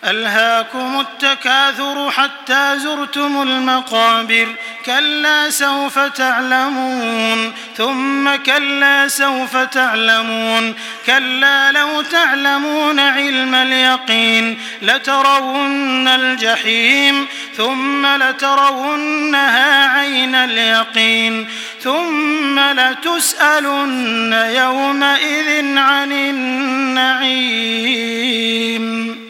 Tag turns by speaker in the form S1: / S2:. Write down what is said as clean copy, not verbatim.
S1: ألهاكم التكاثر حتى زرتم المقابر كلا سوف تعلمون ثم كلا سوف تعلمون كلا لو تعلمون علم اليقين لترون الجحيم ثم لترونها عين اليقين ثم لتسألن يومئذ عن النعيم.